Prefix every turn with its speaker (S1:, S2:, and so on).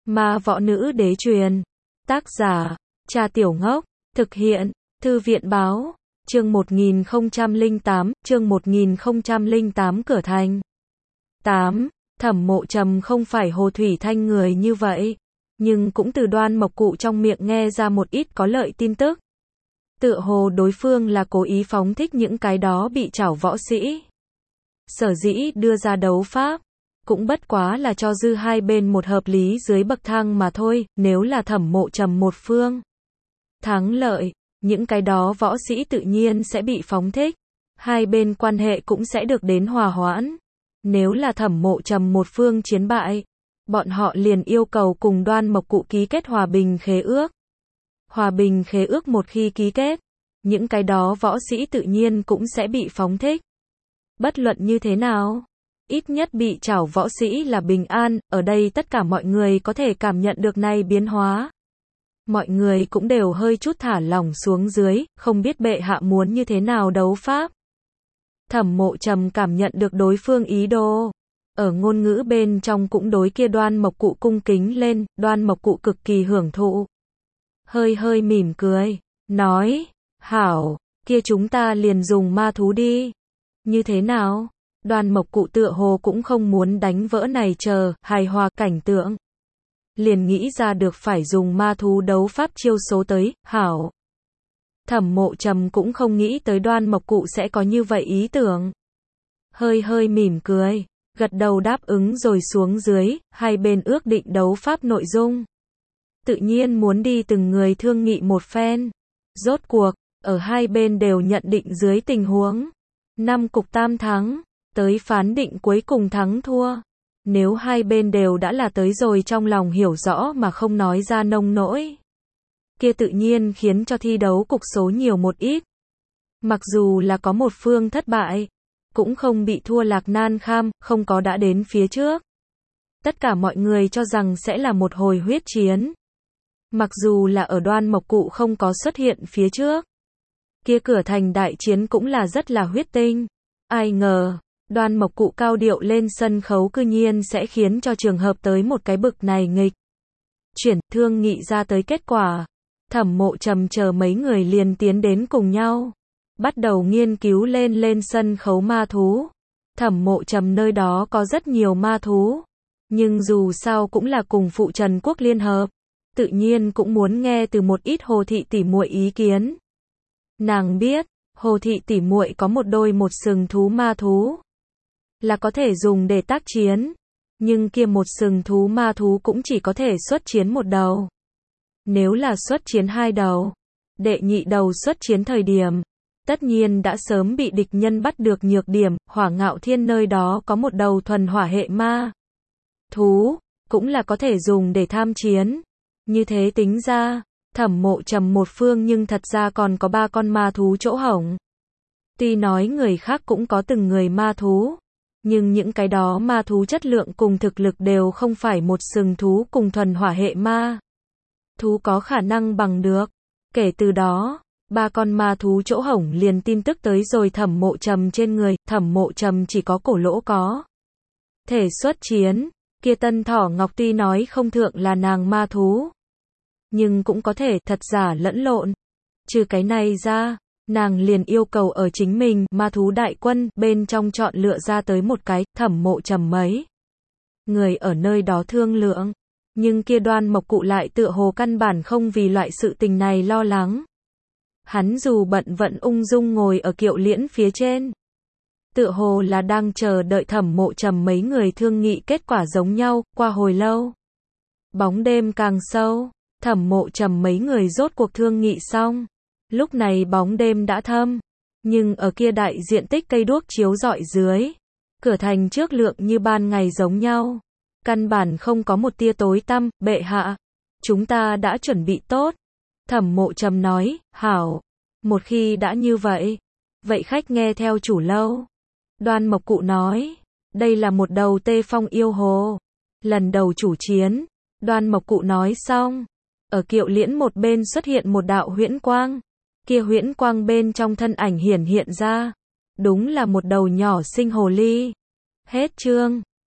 S1: Ma võ nữ đế truyền. Tác giả, Cha Tiểu Ngốc. Thực hiện, Thư viện báo. Chương 1008, Cửa Thành. 8. Thẩm Mộ Trầm không phải Hồ Thủy Thanh người như vậy, nhưng cũng từ Đoan Mộc Cụ trong miệng nghe ra một ít có lợi tin tức. Tựa hồ đối phương là cố ý phóng thích những cái đó bị trảo võ sĩ. Sở dĩ đưa ra đấu pháp, cũng bất quá là cho dư hai bên một hợp lý dưới bậc thang mà thôi. Nếu là Thẩm Mộ Trầm một phương thắng lợi, những cái đó võ sĩ tự nhiên sẽ bị phóng thích, hai bên quan hệ cũng sẽ được đến hòa hoãn. Nếu là Thẩm Mộ Trầm một phương chiến bại, bọn họ liền yêu cầu cùng Đoan Mộc Cụ ký kết hòa bình khế ước. Hòa bình khế ước một khi ký kết, những cái đó võ sĩ tự nhiên cũng sẽ bị phóng thích. Bất luận như thế nào, ít nhất bị trảo võ sĩ là bình an. Ở đây tất cả mọi người có thể cảm nhận được này biến hóa. Mọi người cũng đều hơi chút thả lỏng xuống dưới, không biết bệ hạ muốn như thế nào đấu pháp. Thẩm Mộ Trầm cảm nhận được đối phương ý đồ. Ở ngôn ngữ bên trong cũng đối kia Đoan Mộc Cụ cung kính lên. Đoan Mộc Cụ cực kỳ hưởng thụ, hơi mỉm cười, nói, hảo, kia chúng ta liền dùng ma thú đi. Như thế nào? Đoan Mộc Cụ tựa hồ cũng không muốn đánh vỡ này chờ hài hòa cảnh tượng, liền nghĩ ra được phải dùng ma thú đấu pháp chiêu số tới. Hảo. Thẩm Mộ Trầm cũng không nghĩ tới Đoan Mộc Cụ sẽ có như vậy ý tưởng. Hơi mỉm cười, gật đầu đáp ứng rồi xuống dưới. Hai bên ước định đấu pháp nội dung, tự nhiên muốn đi từng người thương nghị một phen. Rốt cuộc, ở hai bên đều nhận định dưới tình huống 5 cục tam thắng, tới phán định cuối cùng thắng thua. Nếu hai bên đều đã là tới rồi trong lòng hiểu rõ mà không nói ra nông nỗi, kia tự nhiên khiến cho thi đấu cục số nhiều một ít. Mặc dù là có một phương thất bại, cũng không bị thua lạc nan kham, không có đã đến phía trước. Tất cả mọi người cho rằng sẽ là một hồi huyết chiến. Mặc dù là ở Đoan Mộc Cụ không có xuất hiện phía trước, kia cửa thành đại chiến cũng là rất là huyết tinh. Ai ngờ, Đoan Mộc Cụ cao điệu lên sân khấu cư nhiên sẽ khiến cho trường hợp tới một cái bực này nghịch chuyển. Thương nghị ra tới kết quả, Thẩm Mộ Trầm chờ mấy người liền tiến đến cùng nhau, bắt đầu nghiên cứu lên sân khấu ma thú. Thẩm Mộ Trầm nơi đó có rất nhiều ma thú, nhưng dù sao cũng là cùng phụ Trần Quốc liên hợp, tự nhiên cũng muốn nghe từ một ít Hồ thị tỷ muội ý kiến. Nàng biết, Hồ thị tỷ muội có một đôi một sừng thú ma thú, là có thể dùng để tác chiến, nhưng kia một sừng thú ma thú cũng chỉ có thể xuất chiến một đầu. Nếu là xuất chiến hai đầu, đệ nhị đầu xuất chiến thời điểm, tất nhiên đã sớm bị địch nhân bắt được nhược điểm. Hỏa Ngạo Thiên nơi đó có một đầu thuần hỏa hệ ma thú, cũng là có thể dùng để tham chiến. Như thế tính ra, Thẩm Mộ Trầm một phương nhưng thật ra còn có 3 con ma thú chỗ hổng. Tuy nói người khác cũng có từng người ma thú, nhưng những cái đó ma thú chất lượng cùng thực lực đều không phải một sừng thú cùng thuần hỏa hệ ma thú có khả năng bằng được. Kể từ đó, 3 con ma thú chỗ hổng liền tin tức tới rồi Thẩm Mộ Trầm trên người. Thẩm Mộ Trầm chỉ có cổ lỗ có thể xuất chiến, kia Tân Thỏ Ngọc tuy nói không thượng là nàng ma thú, nhưng cũng có thể thật giả lẫn lộn. Trừ cái này ra, nàng liền yêu cầu ở chính mình ma thú đại quân bên trong chọn lựa ra tới một cái. Thẩm Mộ Trầm mấy người ở nơi đó thương lượng, nhưng kia Đoan Mộc Cụ lại tựa hồ căn bản không vì loại sự tình này lo lắng. Hắn dù bận vẫn ung dung ngồi ở kiệu liễn phía trên, tựa hồ là đang chờ đợi Thẩm Mộ Trầm mấy người thương nghị kết quả giống nhau. Qua hồi lâu, bóng đêm càng sâu, Thẩm Mộ Trầm mấy người rốt cuộc thương nghị xong. Lúc này bóng đêm đã thâm, nhưng ở kia đại diện tích cây đuốc chiếu rọi dưới, cửa thành trước lượng như ban ngày giống nhau, căn bản không có một tia tối tăm. Bệ hạ, chúng ta đã chuẩn bị tốt. Thẩm Mộ Trầm nói, hảo, một khi đã như vậy, vậy khách nghe theo chủ lâu. Đoan Mộc Cụ nói, đây là một đầu Tê Phong yêu hồ, lần đầu chủ chiến. Đoan Mộc Cụ nói xong, ở kiệu liễn một bên xuất hiện một đạo huyễn quang, kia huyễn quang bên trong thân ảnh hiển hiện ra, đúng là một đầu nhỏ xinh hồ ly. Hết chương.